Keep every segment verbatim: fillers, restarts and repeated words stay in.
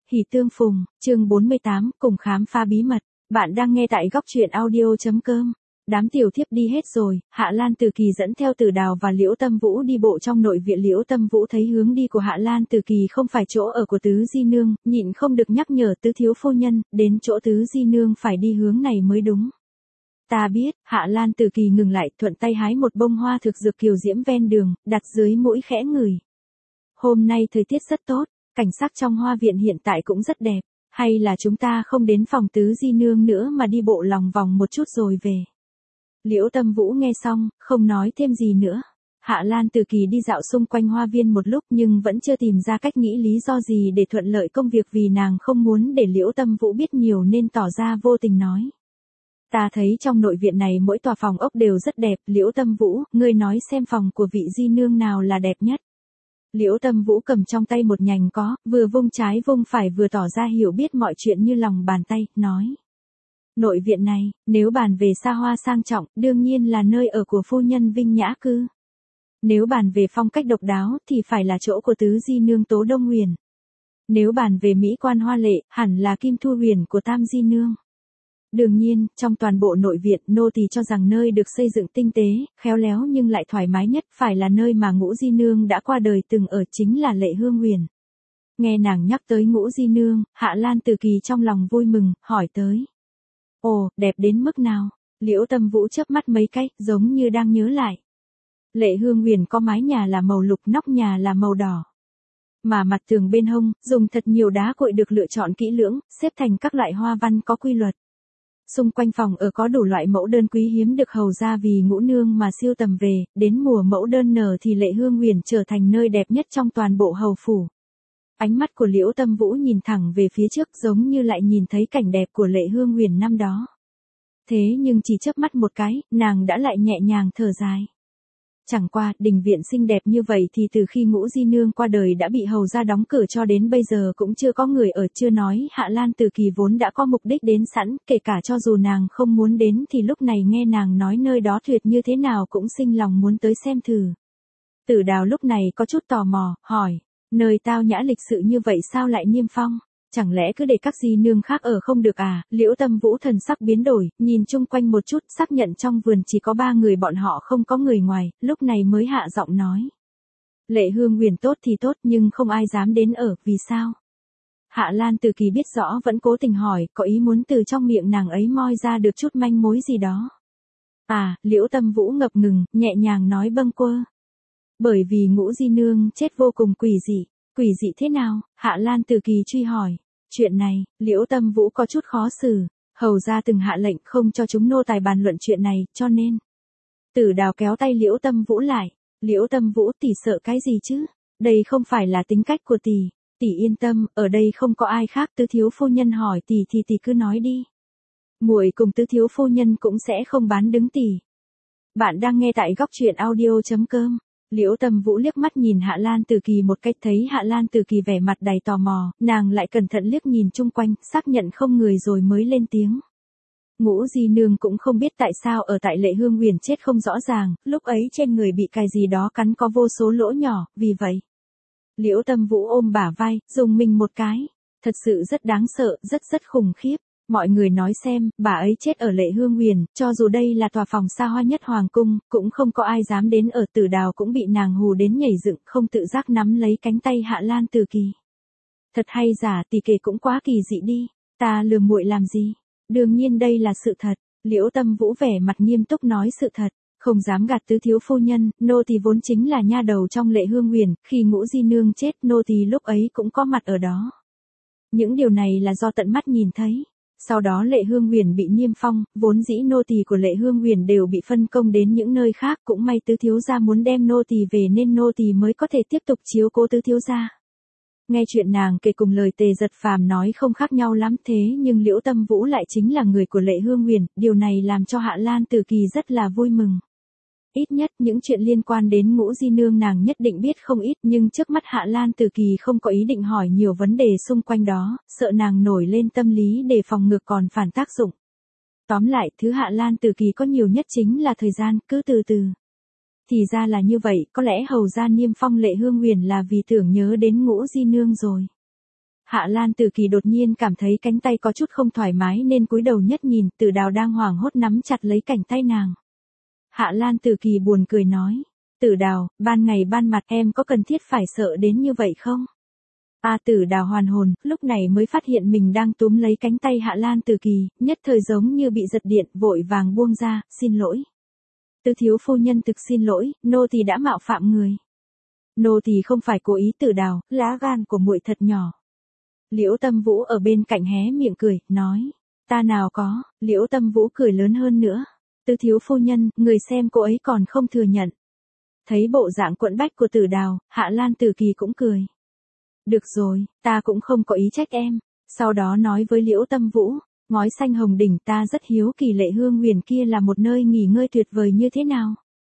Hỉ tương phùng, chương bốn mươi tám, cùng khám phá bí mật. Bạn đang nghe tại góc truyện audio.com. Đám tiểu thiếp đi hết rồi, Hạ Lan Từ Kỳ dẫn theo Tử Đào và Liễu Tâm Vũ đi bộ trong nội viện. Liễu Tâm Vũ thấy hướng đi của Hạ Lan Từ Kỳ không phải chỗ ở của Tứ Di Nương, nhịn không được nhắc nhở Tứ thiếu phu nhân, đến chỗ Tứ Di Nương phải đi hướng này mới đúng. Ta biết, Hạ Lan Từ Kỳ ngừng lại, thuận tay hái một bông hoa thực dược kiều diễm ven đường, đặt dưới mũi khẽ ngửi. Hôm nay thời tiết rất tốt, cảnh sắc trong hoa viện hiện tại cũng rất đẹp, hay là chúng ta không đến phòng Tứ Di Nương nữa mà đi bộ lòng vòng một chút rồi về. Liễu Tâm Vũ nghe xong, không nói thêm gì nữa. Hạ Lan Từ Kỳ đi dạo xung quanh hoa viên một lúc nhưng vẫn chưa tìm ra cách nghĩ lý do gì để thuận lợi công việc, vì nàng không muốn để Liễu Tâm Vũ biết nhiều nên tỏ ra vô tình nói. Ta thấy trong nội viện này mỗi tòa phòng ốc đều rất đẹp. Liễu Tâm Vũ, ngươi nói xem phòng của vị Di Nương nào là đẹp nhất. Liễu Tâm Vũ cầm trong tay một nhành có, vừa vung trái vung phải vừa tỏ ra hiểu biết mọi chuyện như lòng bàn tay, nói. Nội viện này, nếu bàn về xa hoa sang trọng, đương nhiên là nơi ở của phu nhân Vinh Nhã Cư. Nếu bàn về phong cách độc đáo thì phải là chỗ của Tứ Di Nương Tố Đông Huyền. Nếu bàn về mỹ quan hoa lệ, hẳn là Kim Thu Huyền của Tam Di Nương. Đương nhiên, trong toàn bộ nội viện, nô tỳ cho rằng nơi được xây dựng tinh tế, khéo léo nhưng lại thoải mái nhất phải là nơi mà Ngũ Di Nương đã qua đời từng ở, chính là Lệ Hương Huyền. Nghe nàng nhắc tới Ngũ Di Nương, Hạ Lan Từ Kỳ trong lòng vui mừng, hỏi tới. Ồ, đẹp đến mức nào? Liễu Tâm Vũ chớp mắt mấy cái, giống như đang nhớ lại. Lệ Hương Huyền có mái nhà là màu lục, nóc nhà là màu đỏ. Mà mặt tường bên hông, dùng thật nhiều đá cuội được lựa chọn kỹ lưỡng, xếp thành các loại hoa văn có quy luật. Xung quanh phòng ở có đủ loại mẫu đơn quý hiếm được hầu ra vì Ngũ Nương mà siêu tầm về, đến mùa mẫu đơn nở thì Lệ Hương Huyền trở thành nơi đẹp nhất trong toàn bộ hầu phủ. Ánh mắt của Liễu Tâm Vũ nhìn thẳng về phía trước, giống như lại nhìn thấy cảnh đẹp của Lệ Hương Huyền năm đó. Thế nhưng chỉ chớp mắt một cái, nàng đã lại nhẹ nhàng thở dài. Chẳng qua, đình viện xinh đẹp như vậy thì từ khi Ngũ Di Nương qua đời đã bị hầu ra đóng cửa cho đến bây giờ cũng chưa có người ở. Chưa nói Hạ Lan Từ Kỳ vốn đã có mục đích đến sẵn, kể cả cho dù nàng không muốn đến thì lúc này nghe nàng nói nơi đó tuyệt như thế nào cũng sinh lòng muốn tới xem thử. Tử Đào lúc này có chút tò mò, hỏi, nơi tao nhã lịch sự như vậy sao lại niêm phong? Chẳng lẽ cứ để các Di Nương khác ở không được à? Liễu Tâm Vũ thần sắc biến đổi, nhìn chung quanh một chút, xác nhận trong vườn chỉ có ba người bọn họ không có người ngoài, lúc này mới hạ giọng nói. Lệ Hương Huyền tốt thì tốt nhưng không ai dám đến ở, vì sao? Hạ Lan Từ Kỳ biết rõ vẫn cố tình hỏi, có ý muốn từ trong miệng nàng ấy moi ra được chút manh mối gì đó. À, Liễu Tâm Vũ ngập ngừng, nhẹ nhàng nói bâng quơ. Bởi vì Ngũ Di Nương chết vô cùng quỷ dị. Quỷ dị thế nào? Hạ Lan Từ Kỳ truy hỏi. Chuyện này, Liễu Tâm Vũ có chút khó xử. Hầu ra từng hạ lệnh không cho chúng nô tài bàn luận chuyện này, cho nên. Tử Đào kéo tay Liễu Tâm Vũ lại. Liễu Tâm Vũ, tỷ sợ cái gì chứ? Đây không phải là tính cách của tỷ. Tỷ yên tâm, ở đây không có ai khác. Tứ thiếu phu nhân hỏi tỷ thì tỷ cứ nói đi. Muội cùng Tứ thiếu phu nhân cũng sẽ không bán đứng tỷ. Bạn đang nghe tại góc truyện audio.com. Liễu Tâm Vũ liếc mắt nhìn Hạ Lan Từ Kỳ một cách, thấy Hạ Lan Từ Kỳ vẻ mặt đầy tò mò, nàng lại cẩn thận liếc nhìn chung quanh, xác nhận không người rồi mới lên tiếng. Ngũ Di Nương cũng không biết tại sao ở tại Lệ Hương Huyền chết không rõ ràng, lúc ấy trên người bị cài gì đó cắn có vô số lỗ nhỏ, vì vậy. Liễu Tâm Vũ ôm bả vai, dùng mình một cái. Thật sự rất đáng sợ, rất rất khủng khiếp. Mọi người nói xem, bà ấy chết ở Lệ Hương Huyền, cho dù đây là tòa phòng xa hoa nhất hoàng cung, cũng không có ai dám đến ở. Tử Đào cũng bị nàng hù đến nhảy dựng, không tự giác nắm lấy cánh tay Hạ Lan Từ Kỳ. Thật hay giả, tỷ kể cũng quá kỳ dị đi, ta lừa muội làm gì? Đương nhiên đây là sự thật. Liễu Tâm Vũ vẻ mặt nghiêm túc nói sự thật, không dám gạt Tứ thiếu phu nhân, nô tỳ vốn chính là nha đầu trong Lệ Hương Huyền, khi Ngũ Di Nương chết, nô tỳ lúc ấy cũng có mặt ở đó. Những điều này là do tận mắt nhìn thấy. Sau đó Lệ Hương Huyền bị niêm phong, vốn dĩ nô tỳ của Lệ Hương Huyền đều bị phân công đến những nơi khác, cũng may Tứ thiếu gia muốn đem nô tỳ về nên nô tỳ mới có thể tiếp tục chiếu cố Tứ thiếu gia. Nghe chuyện nàng kể cùng lời Tề Giật Phàm nói không khác nhau lắm, thế nhưng Liễu Tâm Vũ lại chính là người của Lệ Hương Huyền, điều này làm cho Hạ Lan Từ Kỳ rất là vui mừng. Ít nhất những chuyện liên quan đến Ngũ Di Nương nàng nhất định biết không ít, nhưng trước mắt Hạ Lan Từ Kỳ không có ý định hỏi nhiều vấn đề xung quanh đó, sợ nàng nổi lên tâm lý để phòng ngược còn phản tác dụng. Tóm lại, thứ Hạ Lan Từ Kỳ có nhiều nhất chính là thời gian, cứ từ từ. Thì ra là như vậy, có lẽ hầu ra niêm phong Lệ Hương Huyền là vì tưởng nhớ đến Ngũ Di Nương rồi. Hạ Lan Tử Kỳ đột nhiên cảm thấy cánh tay có chút không thoải mái nên cúi đầu nhất nhìn, Tử Đào đang hoảng hốt nắm chặt lấy cánh tay nàng. Hạ Lan Tử Kỳ buồn cười nói, Tử Đào, ban ngày ban mặt em có cần thiết phải sợ đến như vậy không? A à, Tử Đào hoàn hồn, lúc này mới phát hiện mình đang túm lấy cánh tay Hạ Lan Tử Kỳ, nhất thời giống như bị giật điện, vội vàng buông ra, xin lỗi. Tứ thiếu phu nhân thực xin lỗi, nô tỳ đã mạo phạm người. Nô tỳ không phải cố ý. Tử Đào, lá gan của muội thật nhỏ. Liễu Tâm Vũ ở bên cạnh hé miệng cười, nói, ta nào có. Liễu Tâm Vũ cười lớn hơn nữa, Tứ thiếu phu nhân, người xem cô ấy còn không thừa nhận. Thấy bộ dạng quẫn bách của Tử Đào, Hạ Lan Tử Kỳ cũng cười. Được rồi, ta cũng không có ý trách em. Sau đó nói với Liễu Tâm Vũ, ngói xanh hồng đỉnh, ta rất hiếu kỳ Lệ Hương Huyền kia là một nơi nghỉ ngơi tuyệt vời như thế nào.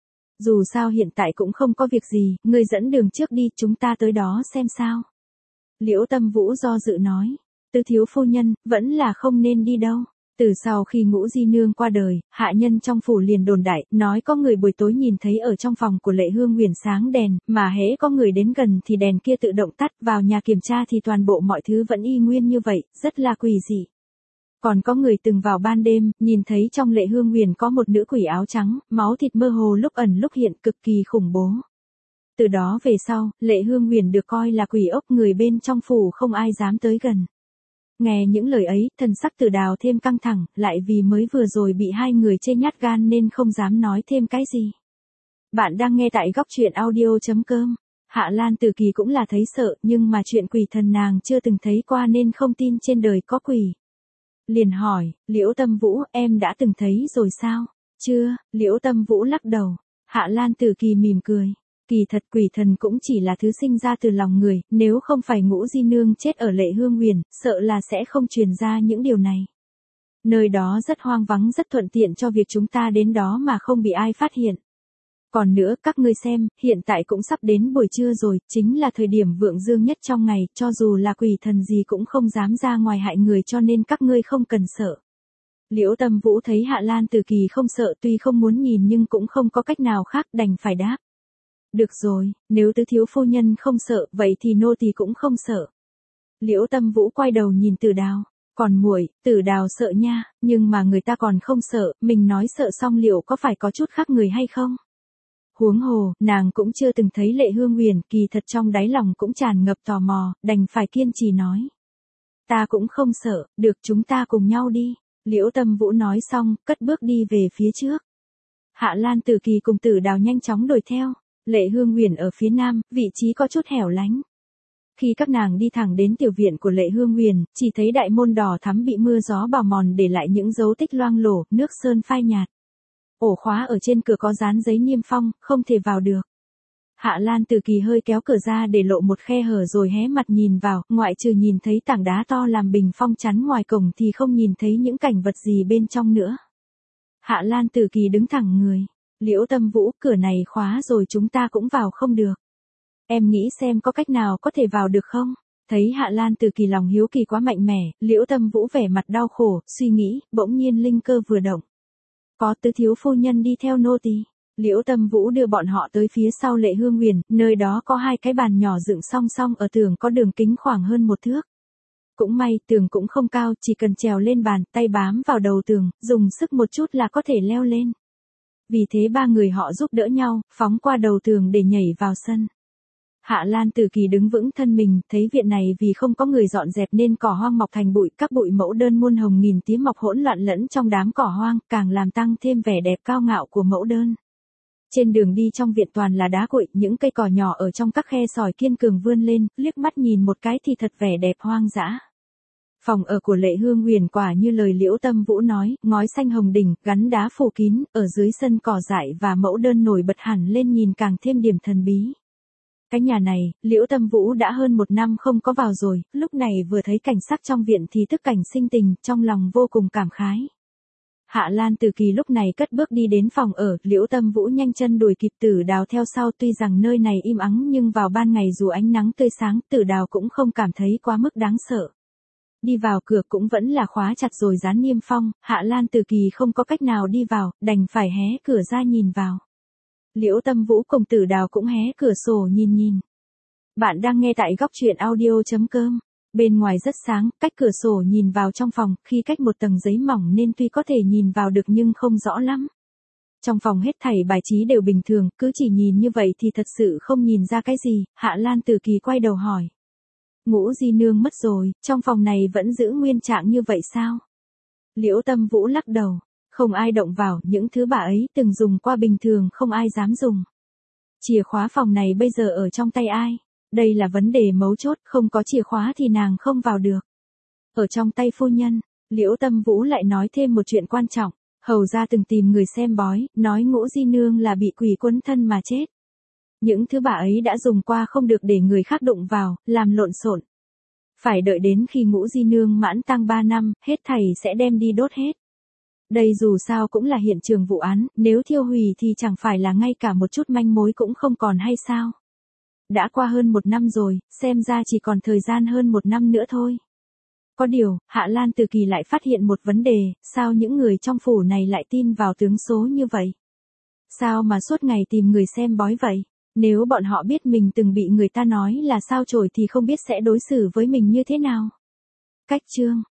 Dù sao hiện tại cũng không có việc gì, ngươi dẫn đường trước đi, chúng ta tới đó xem sao. Liễu Tâm Vũ do dự nói, Tứ thiếu phu nhân, vẫn là không nên đi đâu. Từ sau khi Ngũ Di Nương qua đời, hạ nhân trong phủ liền đồn đại, nói có người buổi tối nhìn thấy ở trong phòng của Lệ Hương Huyền sáng đèn, mà hễ có người đến gần thì đèn kia tự động tắt, vào nhà kiểm tra thì toàn bộ mọi thứ vẫn y nguyên như vậy, rất là quỷ dị. Còn có người từng vào ban đêm, nhìn thấy trong Lệ Hương Huyền có một nữ quỷ áo trắng, máu thịt mơ hồ lúc ẩn lúc hiện, cực kỳ khủng bố. Từ đó về sau, Lệ Hương Huyền được coi là quỷ ốc, người bên trong phủ không ai dám tới gần. Nghe những lời ấy, thần sắc Tử Đào thêm căng thẳng, lại vì mới vừa rồi bị hai người chê nhát gan nên không dám nói thêm cái gì. Bạn đang nghe tại góc truyện audio chấm com. Hạ Lan Tử Kỳ cũng là thấy sợ, nhưng mà chuyện quỷ thần nàng chưa từng thấy qua nên không tin trên đời có quỷ. Liền hỏi, Liễu Tâm Vũ, em đã từng thấy rồi sao? Chưa. Liễu Tâm Vũ lắc đầu. Hạ Lan Tử Kỳ mỉm cười. Kỳ thật quỷ thần cũng chỉ là thứ sinh ra từ lòng người, nếu không phải Ngũ Di Nương chết ở Lệ Hương Huyền, sợ là sẽ không truyền ra những điều này. Nơi đó rất hoang vắng, rất thuận tiện cho việc chúng ta đến đó mà không bị ai phát hiện. Còn nữa, các ngươi xem, hiện tại cũng sắp đến buổi trưa rồi, chính là thời điểm vượng dương nhất trong ngày, cho dù là quỷ thần gì cũng không dám ra ngoài hại người, cho nên các ngươi không cần sợ. Liễu Tâm Vũ thấy Hạ Lan Tử Kỳ không sợ, tuy không muốn nhìn nhưng cũng không có cách nào khác, đành phải đáp. Được rồi, nếu Tứ thiếu phu nhân không sợ, vậy thì nô tỳ cũng không sợ. Liễu Tâm Vũ quay đầu nhìn Tử Đào, còn muội, Tử Đào sợ nha, nhưng mà người ta còn không sợ, mình nói sợ xong liệu có phải có chút khác người hay không? Huống hồ, nàng cũng chưa từng thấy Lệ Hương Huyền, kỳ thật trong đáy lòng cũng tràn ngập tò mò, đành phải kiên trì nói. Ta cũng không sợ, được, chúng ta cùng nhau đi. Liễu Tâm Vũ nói xong, cất bước đi về phía trước. Hạ Lan Tử Kỳ cùng Tử Đào nhanh chóng đuổi theo. Lệ Hương Huyền ở phía nam, vị trí có chút hẻo lánh. Khi các nàng đi thẳng đến tiểu viện của Lệ Hương Huyền, chỉ thấy đại môn đỏ thắm bị mưa gió bào mòn để lại những dấu tích loang lổ, nước sơn phai nhạt. Ổ khóa ở trên cửa có dán giấy niêm phong, không thể vào được. Hạ Lan Tử Kỳ hơi kéo cửa ra để lộ một khe hở rồi hé mặt nhìn vào, ngoại trừ nhìn thấy tảng đá to làm bình phong chắn ngoài cổng thì không nhìn thấy những cảnh vật gì bên trong nữa. Hạ Lan Tử Kỳ đứng thẳng người. Liễu Tâm Vũ, cửa này khóa rồi chúng ta cũng vào không được. Em nghĩ xem có cách nào có thể vào được không? Thấy Hạ Lan Tử Kỳ lòng hiếu kỳ quá mạnh mẽ, Liễu Tâm Vũ vẻ mặt đau khổ, suy nghĩ, bỗng nhiên linh cơ vừa động. Có Tứ thiếu phu nhân đi theo nô tỳ. Liễu Tâm Vũ đưa bọn họ tới phía sau Lệ Hương Huyền, nơi đó có hai cái bàn nhỏ dựng song song, ở tường có đường kính khoảng hơn một thước. Cũng may, tường cũng không cao, chỉ cần trèo lên bàn, tay bám vào đầu tường, dùng sức một chút là có thể leo lên. Vì thế ba người họ giúp đỡ nhau, phóng qua đầu tường để nhảy vào sân. Hạ Lan Tử Kỳ đứng vững thân mình, thấy viện này vì không có người dọn dẹp nên cỏ hoang mọc thành bụi, các bụi mẫu đơn muôn hồng nghìn tía mọc hỗn loạn lẫn trong đám cỏ hoang, càng làm tăng thêm vẻ đẹp cao ngạo của mẫu đơn. Trên đường đi trong viện toàn là đá cuội, những cây cỏ nhỏ ở trong các khe sỏi kiên cường vươn lên, liếc mắt nhìn một cái thì thật vẻ đẹp hoang dã. Phòng ở của Lệ Hương Huyền quả như lời Liễu Tâm Vũ nói, ngói xanh hồng đỉnh, gắn đá phủ kín, ở dưới sân cỏ dại và mẫu đơn nổi bật hẳn lên nhìn càng thêm điểm thần bí. Cái nhà này, Liễu Tâm Vũ đã hơn một năm không có vào rồi, lúc này vừa thấy cảnh sắc trong viện thì tức cảnh sinh tình, trong lòng vô cùng cảm khái. Hạ Lan Tử Kỳ lúc này cất bước đi đến phòng ở, Liễu Tâm Vũ nhanh chân đuổi kịp, Tử Đào theo sau, tuy rằng nơi này im ắng nhưng vào ban ngày dù ánh nắng tươi sáng, Tử Đào cũng không cảm thấy quá mức đáng sợ. Đi vào cửa cũng vẫn là khóa chặt rồi dán niêm phong, Hạ Lan Tử Kỳ không có cách nào đi vào, đành phải hé cửa ra nhìn vào. Liễu Tâm Vũ cùng Tử Đào cũng hé cửa sổ nhìn nhìn. Bạn đang nghe tại góc truyện audio chấm com. Bên ngoài rất sáng, cách cửa sổ nhìn vào trong phòng, khi cách một tầng giấy mỏng nên tuy có thể nhìn vào được nhưng không rõ lắm. Trong phòng hết thảy bài trí đều bình thường, cứ chỉ nhìn như vậy thì thật sự không nhìn ra cái gì, Hạ Lan Tử Kỳ quay đầu hỏi. Ngũ Di Nương mất rồi, trong phòng này vẫn giữ nguyên trạng như vậy sao? Liễu Tâm Vũ lắc đầu, không ai động vào, những thứ bà ấy từng dùng qua bình thường không ai dám dùng. Chìa khóa phòng này bây giờ ở trong tay ai? Đây là vấn đề mấu chốt, không có chìa khóa thì nàng không vào được. Ở trong tay phu nhân, Liễu Tâm Vũ lại nói thêm một chuyện quan trọng. Hầu ra từng tìm người xem bói, nói Ngũ Di Nương là bị quỷ quấn thân mà chết. Những thứ bà ấy đã dùng qua không được để người khác đụng vào, làm lộn xộn. Phải đợi đến khi Ngũ Di Nương mãn tang ba năm, hết thảy sẽ đem đi đốt hết. Đây dù sao cũng là hiện trường vụ án, nếu thiêu hủy thì chẳng phải là ngay cả một chút manh mối cũng không còn hay sao? Đã qua hơn một năm rồi, xem ra chỉ còn thời gian hơn một năm nữa thôi. Có điều, Hạ Lan Tử Kỳ lại phát hiện một vấn đề, sao những người trong phủ này lại tin vào tướng số như vậy? Sao mà suốt ngày tìm người xem bói vậy? Nếu bọn họ biết mình từng bị người ta nói là sao chổi thì không biết sẽ đối xử với mình như thế nào? Cách chương